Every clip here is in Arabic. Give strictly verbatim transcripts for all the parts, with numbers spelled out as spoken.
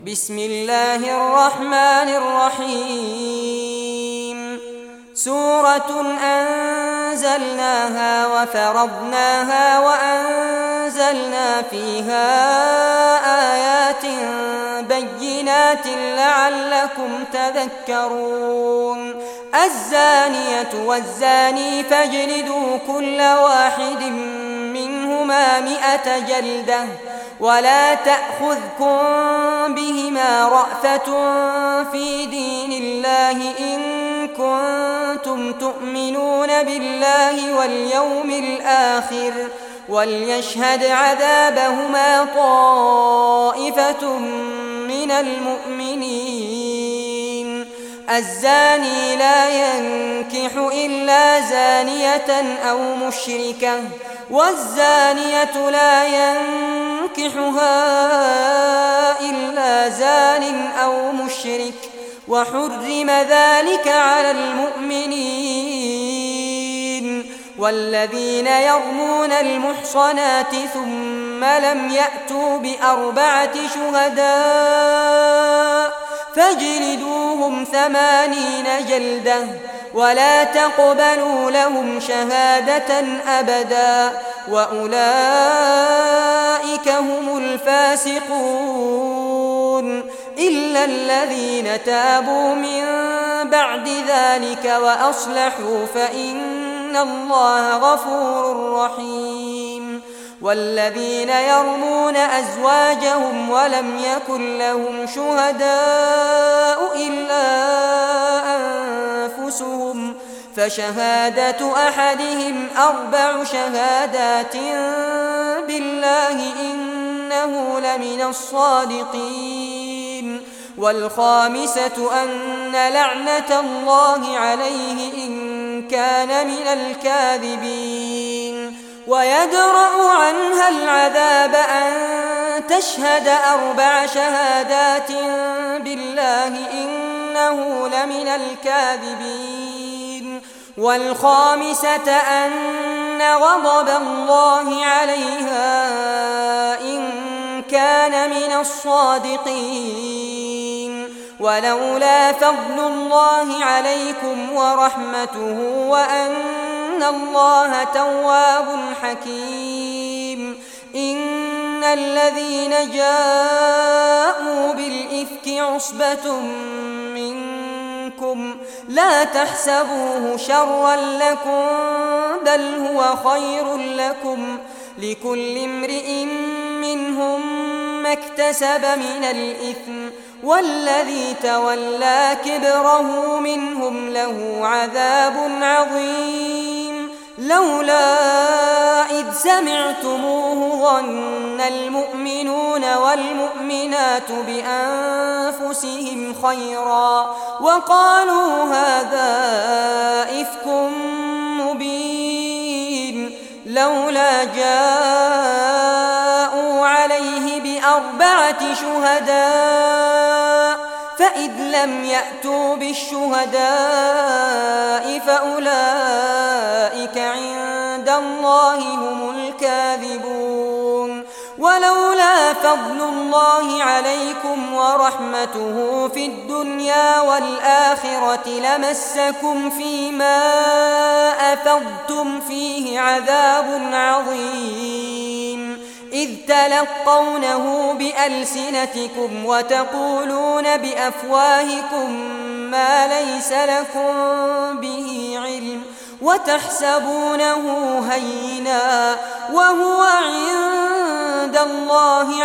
بسم الله الرحمن الرحيم سورة أنزلناها وفرضناها وأنزلنا فيها آيات بينات لعلكم تذكرون الزانية والزاني فاجلدوا كل واحد منهما مئة جلدة ولا تأخذكم بهما رأفة في دين الله إن كنتم تؤمنون بالله واليوم الآخر وليشهد عذابهما طائفة من المؤمنين الزاني لا ينكح إلا زانية أو مشركة والزانية لا ينكحها إلا زان أو مشرك وحرم ذلك على المؤمنين والذين يرمون المحصنات ثم لم يأتوا بأربعة شهداء فاجلدوهم ثمانين جلدة ولا تقبلوا لهم شهادة أبدا وأولئك هم الفاسقون إلا الذين تابوا من بعد ذلك وأصلحوا فإن الله غفور رحيم والذين يرمون أزواجهم ولم يكن لهم شهداء إلا أنفسهم فشهادة أحدهم أربع شهادات بالله إنه لمن الصادقين والخامسة أن لعنة الله عليه إن كان من الكاذبين ويدرأ عنها العذاب أن تشهد أربع شهادات بالله إنه لمن الكاذبين والخامسة أن غضب الله عليها إن كان من الصادقين ولولا فضل الله عليكم ورحمته وأن الله تواب حكيم إن الذين جاءوا بالإفك عصبة منكم لا تحسبوه شرا لكم بل هو خير لكم لكل امرئ منهم ما اكتسب من الإثم والذي تولى كبره منهم له عذاب عظيم لولا إذ سمعتموه ظن المؤمنون والمؤمنات بأنفسهم خيرا وقالوا هذا إفك مبين لولا جاءوا عليه بأربعة شهداء فإذ لم يأتوا بالشهداء فأولئك عند الله هم الكاذبون ولولا فضل الله عليكم ورحمته في الدنيا والآخرة لمسكم فيما أفضتم فيه عذاب عظيم إذ تلقونه بألسنتكم وتقولون بأفواهكم ما ليس لكم به علم وتحسبونه هينا وهو عند الله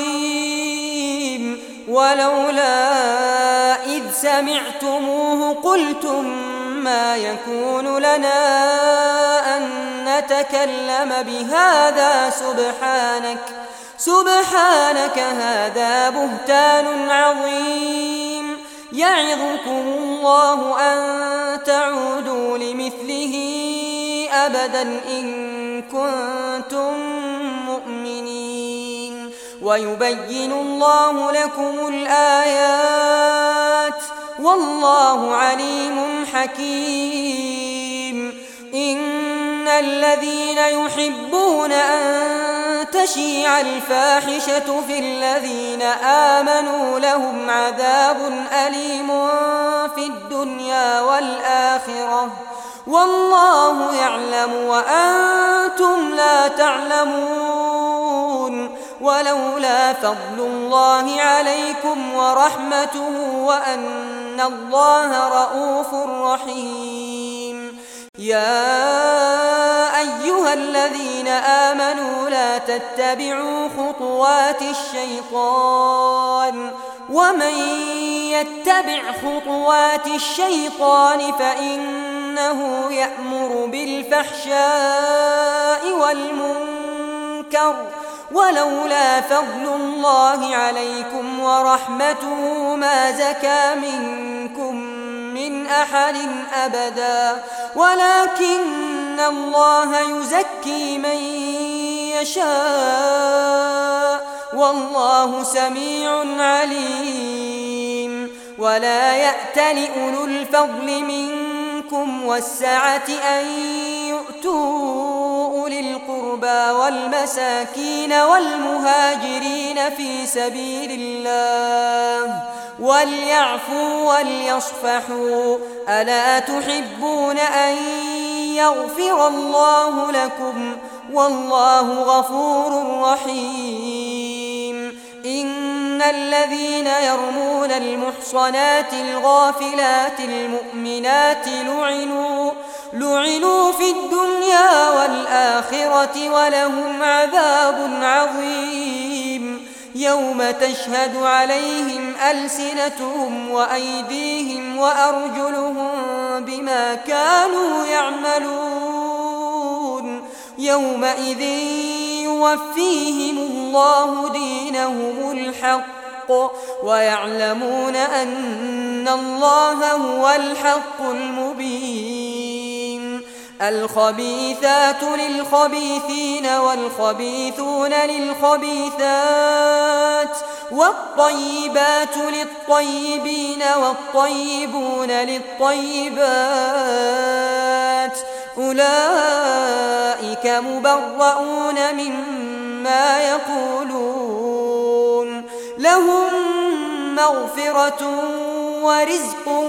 عظيم ولولا إذ سمعتموه قلتم ما يكون لنا أن نتكلم بهذا سبحانك سبحانك هذا بهتان عظيم يعظكم الله أن تعودوا لمثله أبدا إن كنتم مؤمنين ويبين الله لكم الآيات والله عليم حكيم إن الذين يحبون أن تشيع الفاحشة في الذين آمنوا لهم عذاب أليم في الدنيا والآخرة والله يعلم وأنتم لا تعلمون ولولا فضل الله عليكم ورحمته وأن الله رءوف رحيم. يا أيها الذين آمنوا لا تتبعوا خطوات الشيطان ومن يتبع خطوات الشيطان فإنه يأمر بالفحشاء والمنكر ولولا فضل الله عليكم ورحمته ما زكى منكم من أحد أبدا ولكن الله يزكي من يشاء والله سميع عليم. ولا يأتل أولو الفضل منكم والسعة أن يؤتوا أولي القربى والمساكين والمهاجرين في سبيل الله وليعفوا وليصفحوا ألا تحبون أن يغفر الله لكم والله غفور رحيم. إن الذين يرمون المحصنات الغافلات المؤمنات لعنوا لعنوا في الدنيا والآخرة ولهم عذاب عظيم يوم تشهد عليهم ألسنتهم وأيديهم وأرجلهم بما كانوا يعملون يومئذ يوفيهم الله دينهم الحق ويعلمون أن الله هو الحق المبين. الخبيثات للخبيثين والخبيثون للخبيثات والطيبات للطيبين والطيبون للطيبات أولئك مبرؤون مما يقولون لهم مغفرة ورزق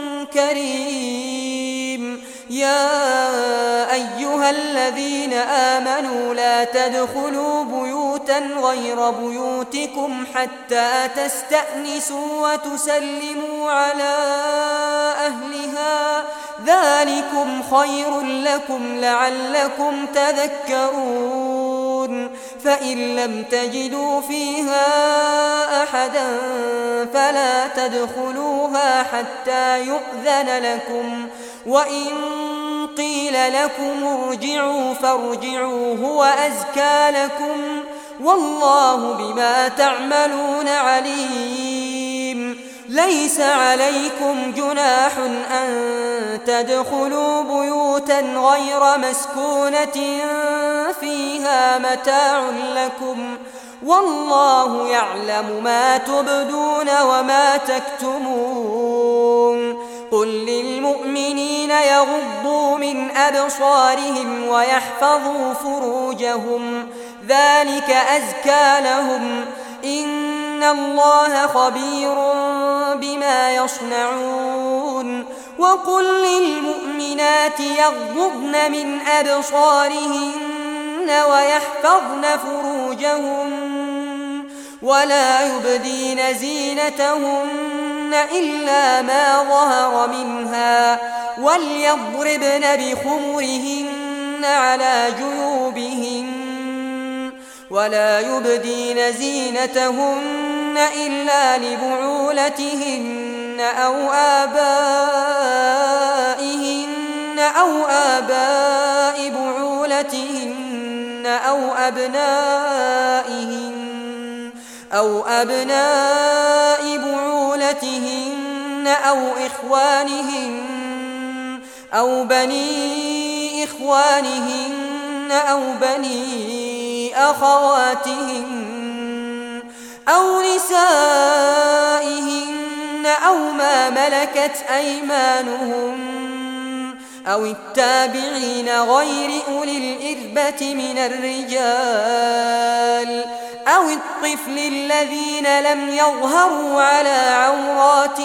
كريم. يا أيها الذين آمنوا لا تدخلوا بيوتا غير بيوتكم حتى تستأنسوا وتسلموا على أهلها ذلكم خير لكم لعلكم تذكرون. فإن لم تجدوا فيها أحدا فلا تدخلوها حتى يؤذن لكم وإن قيل لكم ارجعوا فارجعوا هو أزكى لكم والله بما تعملون عليم. ليس عليكم جناح أن تدخلوا بيوتا غير مسكونة فيها متاع لكم والله يعلم ما تبدون وما تكتمون. قل للمؤمنين يغضوا من أبصارهم ويحفظوا فروجهم ذلك أزكى لهم إن الله خبير بما يصنعون. وقل للمؤمنات يغضضن من أبصارهن ويحفظن فروجهن ولا يبدين زينتهن إلا ما ظهر منها وليضربن بخمرهن على جيوبهن ولا يبدين زينتهن إلا لبعولتهن أو آبائهن أو آباء بعولتهن أو أبنائهن أو أبناء بعولتهن أو إخوانهن أو بني إخوانهن أو بني أخواتهن أو نسائهن أو ما ملكت أيمانهن أو التابعين غير أولي الإربة من الرجال أو الطفل الذين لم يظهروا على عورات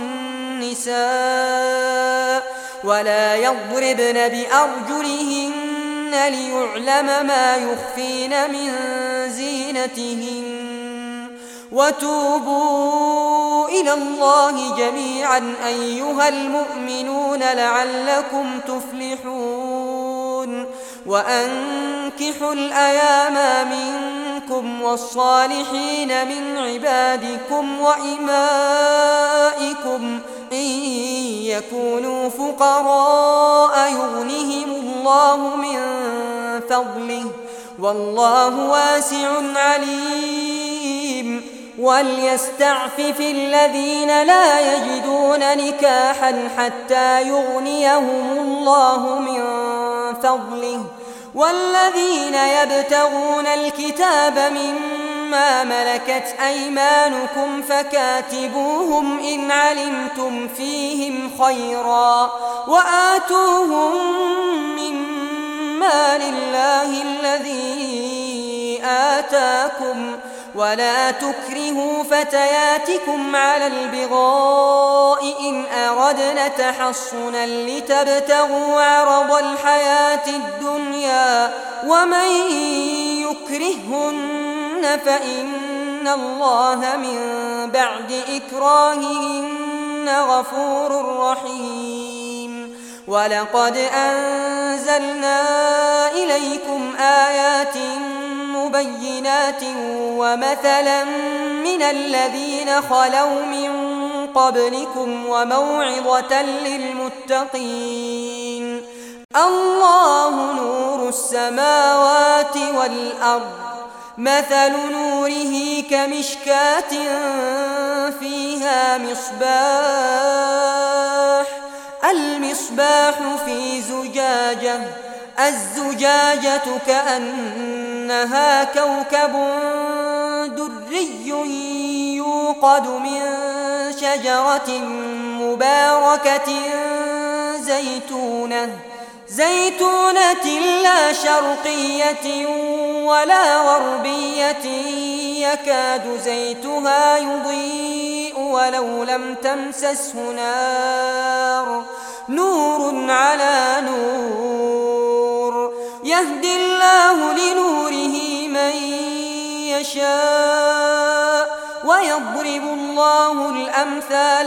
النساء ولا يضربن بأرجلهن ليعلم ما يخفين من زينتهن وتوبوا إلى الله جميعا أيها المؤمنون لعلكم تفلحون وأنكحوا الأيام منكم والصالحين من عبادكم وإمائكم إن يكونوا فقراء يغنهم الله من فضله والله واسع عليم وليستعفف الذين لا يجدون نكاحا حتى يغنيهم الله من فضله والذين يبتغون الكتاب مما ملكت أيمانكم فكاتبوهم إن علمتم فيهم خيرا وآتوهم مما لله الذي آتاكم ولا تكرهوا فتياتكم على البغاء إن أردنا تحصنا لتبتغوا عرض الحياة الدنيا ومن يكرهن فإن الله من بعد إكراههن غفور رحيم ولقد أنزلنا إليكم آيات مبينات ومثلا من الذين خلوا من قبلكم وموعظة للمتقين الله نور السماوات والأرض مثل نوره كمشكاة فيها مصباح المصباح في زجاجة الزجاجة كأنها كوكب دري يوقد من شجرة مباركة زيتونة زيتونة لا شرقية ولا غربية يكاد زيتها يضيء ولو لم تمسسه نار نور على نور يهدي الله لنوره من يشاء ويضرب الله الأمثال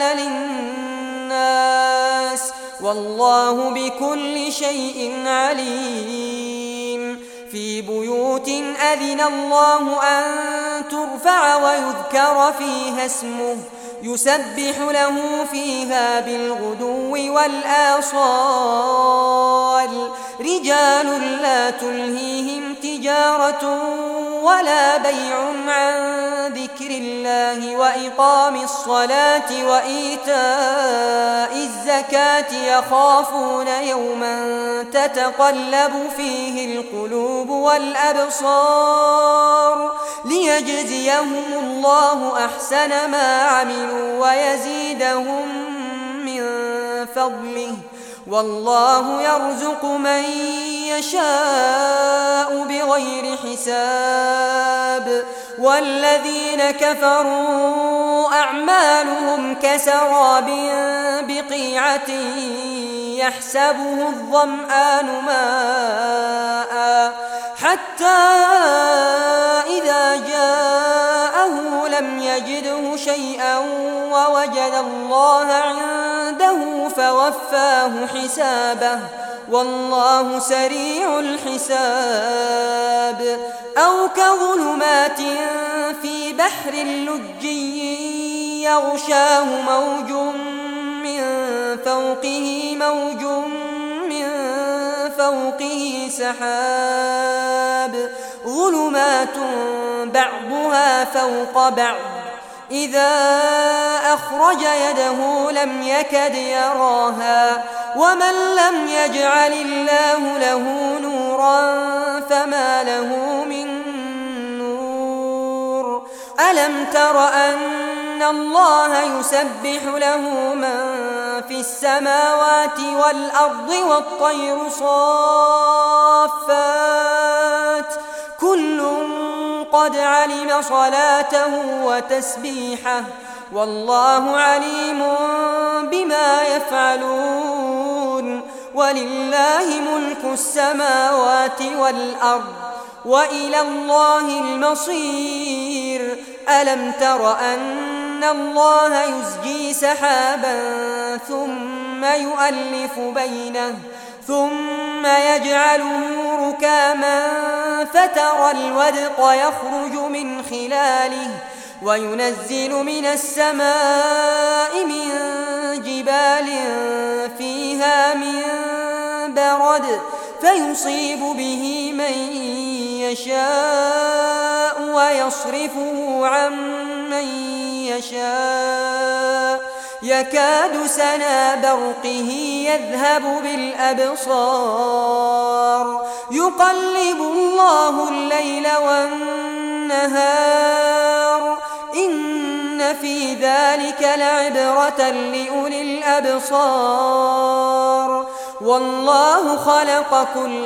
للناس والله بكل شيء عليم في بيوت أذن الله أن ترفع ويذكر فيها اسمه يسبح له فيها بالغدو والآصال رجال لا تلهيهم تجارة ولا بيع عن ذكر الله وإقام الصلاة وإيتاء الزكاة يخافون يوما تتقلب فيه القلوب والأبصار ليجزيهم الله أحسن ما عملوا ويزيدهم من فضله والله يرزق من يشاء بغير حساب والذين كفروا أعمالهم كسراب بقيعة يحسبه الظمآن ماء حتى إذا جاءه لم يجده شيئا ووجد الله عنده فوفاه حسابه والله سريع الحساب أو كظلمات في بحر لجي يغشاه موج من فوقه موج من فوقه سحاب ظلمات بعضها فوق بعض إذا أخرج يده لم يكد يراها ومن لم يجعل الله له نورا فما له من نور ألم تر أن أن الله يسبح له من في السماوات والأرض والطير صافات كل قد علم صلاته وتسبيحه والله عليم بما يفعلون ولله ملك السماوات والأرض وإلى الله المصير ألم تر أن الله يزجي سحابا ثم يؤلف بينه ثم يجعله ركاما فترى الودق يخرج من خلاله وينزل من السماء من جبال فيها من برد فيصيب به من يشاء ويصرفه عن من يشاء يكاد سنا برقه يذهب بالأبصار يقلب الله الليل والنهار إن في ذلك لعبرة لأولي الأبصار والله خلق كل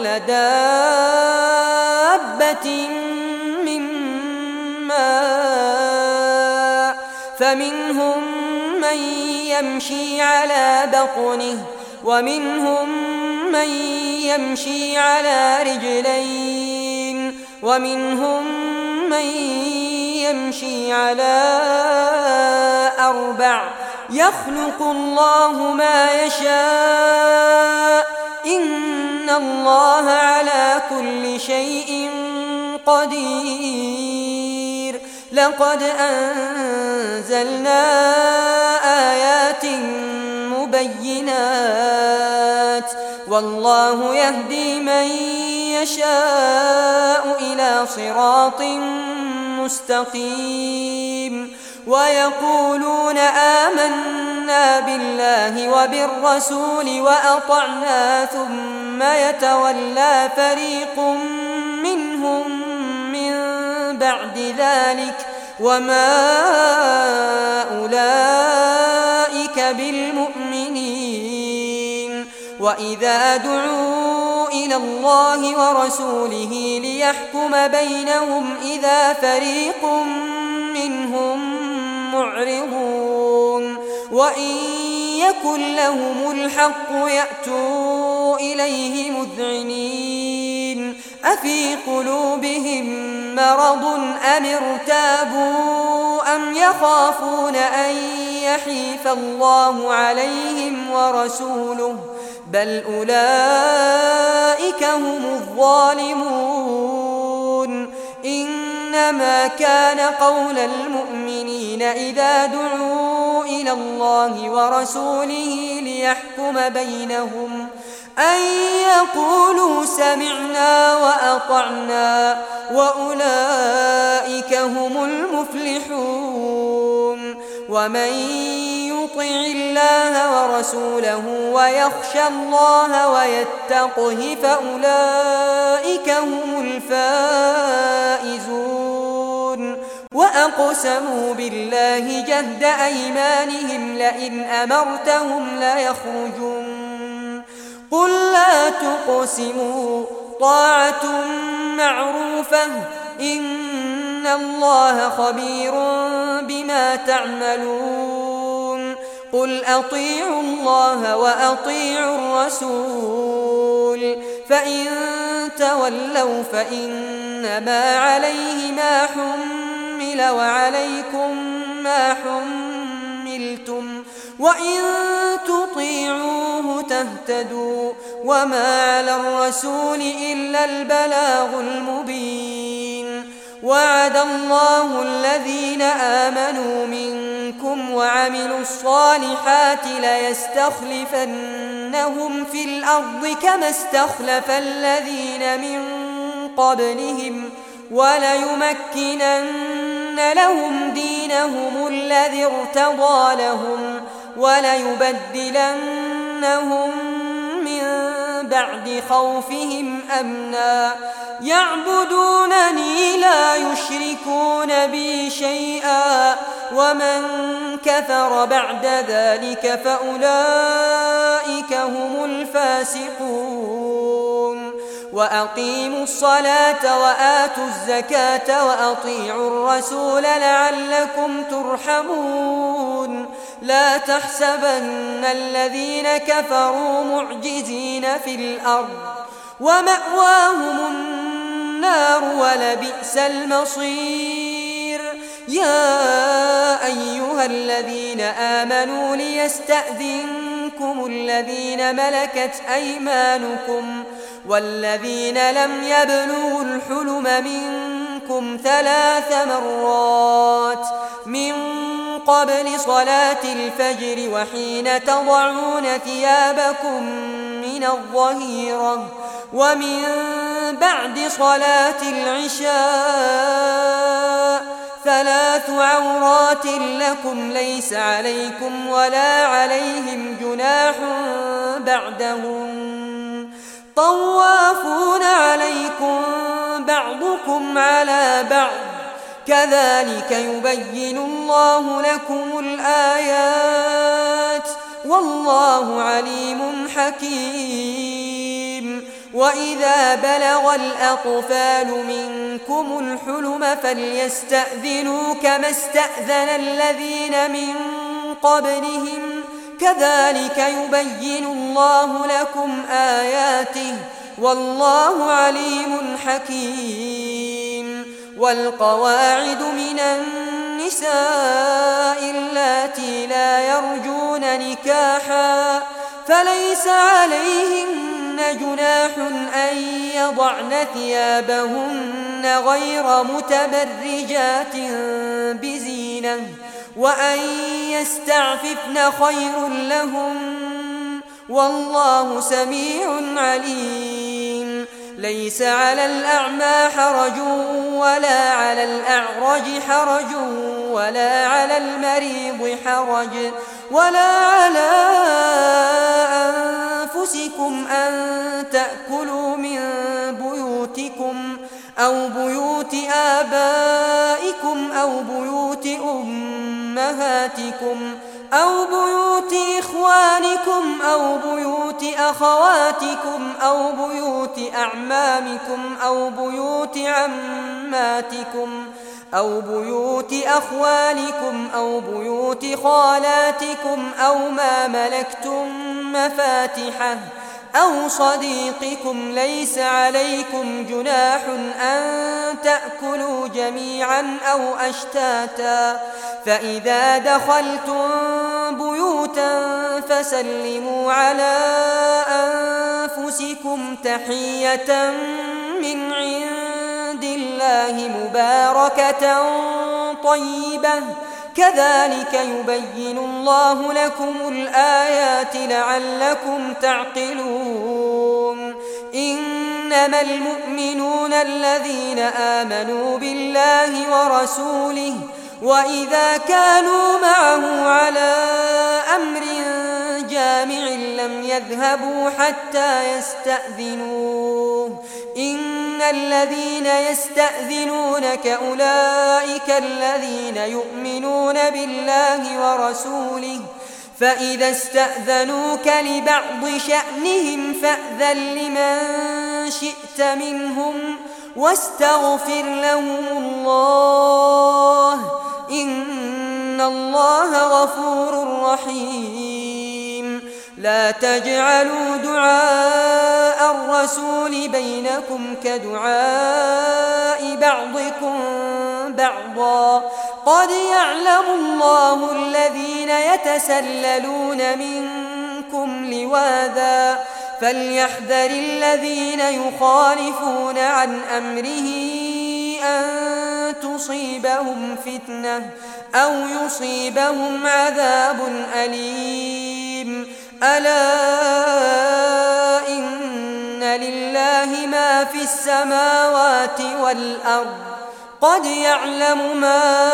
دابة من ماء فمنهم من يمشي على بطنه ومنهم من يمشي على رجلين ومنهم من يمشي على أربع يخلق الله ما يشاء إن الله على كل شيء قدير لقد أنزلنا آيات مبينات والله يهدي من يشاء إلى صراط مستقيم ويقولون آمنا بالله وبالرسول وأطعنا ثم يتولى فريق منهم من بعد ذلك وما أولئك بالمؤمنين وإذا دعوا إلى الله ورسوله ليحكم بينهم إذا فريق منهم معرضون وإن يكن لهم الحق يأتوا إليه مذعنين أفي قلوبهم مرض أم ارتابوا أم يخافون أن يحيف الله عليهم ورسوله بل أولئك هم الظالمون إنما كان قول المؤمنين إذا دعوا إلى الله ورسوله ليحكم بينهم أن يقولوا سمعنا وأطعنا وأولئك هم المفلحون ومن يطع الله ورسوله ويخشى الله ويتقه فأولئك هم الفائزون وأقسموا بالله جهد أيمانهم لئن أمرتهم ليخرجون قل لا تقسموا طاعة معروفة إن الله خبير بما تعملون قل أطيعوا الله وأطيعوا الرسول فإن تولوا فإنما عليه ما حمل وعليكم ما حملتم وإن تطيعوه تهتدوا وما على الرسول إلا البلاغ المبين وعد الله الذين آمنوا منكم وعملوا الصالحات ليستخلفنهم في الأرض كما استخلف الذين من قبلهم وليمكنن لهم دينهم الذي ارتضى لهم وليبدلنهم من بعد خوفهم أمنا يعبدونني لا يشركون بي شيئا ومن كفر بعد ذلك فأولئك هم الفاسقون وأقيموا الصلاة وآتوا الزكاة وأطيعوا الرسول لعلكم ترحمون لا تحسبن الذين كفروا معجزين في الأرض ومأواهم النار ولبئس المصير يا أيها الذين آمنوا ليستأذنكم الذين ملكت أيمانكم والذين لم يبلغوا الحلم منكم ثلاث مرات من قبل صلاة الفجر وحين تضعون ثيابكم من الظهيرة ومن بعد صلاة العشاء ثلاث عورات لكم ليس عليكم ولا عليهم جناح بعدهم طوافون عليكم بعضكم على بعض كذلك يبين الله لكم الآيات والله عليم حكيم وإذا بلغ الأطفال منكم الحلم فليستأذنوا كما استأذن الذين من قبلهم كذلك يبين الله لكم آياته والله عليم حكيم والقواعد من النساء اللاتي لا يرجون نكاحا فليس عليهن جناح أن يضعن ثيابهن غير متبرجات بزينة وأن يستعففن خير لهم والله سميع عليم ليس على الأعمى حرج ولا على الأعرج حرج ولا على المريض حرج ولا على أنفسكم أن تأكلوا من بيوتكم أو بيوت آبائكم أو بيوت أمهاتكم أو بيوت إخوانكم أو بيوت أخواتكم أو بيوت أعمامكم أو بيوت عماتكم أو بيوت أخوالكم أو بيوت خالاتكم أو ما ملكتم مفاتحه أو صديقكم ليس عليكم جناح أن تأكلوا جميعا أو أشتاتا فإذا دخلتم بيوتا فسلموا على أنفسكم تحية من عند الله مباركة طيبة كذلك يبين الله لكم الآيات لعلكم تعقلون إنما المؤمنون الذين آمنوا بالله ورسوله وإذا كانوا معه على أمر جامع لم يذهبوا حتى يستأذنوه إن الذين يستأذنونك أولئك الذين يؤمنون بالله ورسوله فإذا استأذنوك لبعض شأنهم فأذن لمن شئت منهم واستغفر لهم الله إن الله غفور رحيم لا تجعلوا دعاء الرسول بينكم كدعاء بعضكم بعضا قد يعلم الله الذين يتسللون منكم لواذا فليحذر الذين يخالفون عن أمره أن تصيبهم فتنة أو يصيبهم عذاب أليم ألا إن لله ما في السماوات والأرض قد يعلم ما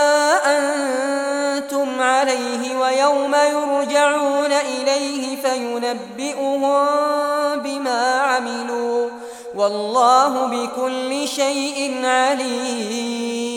أنتم عليه ويوم يرجعون إليه فينبئهم بما عملوا والله بكل شيء عليم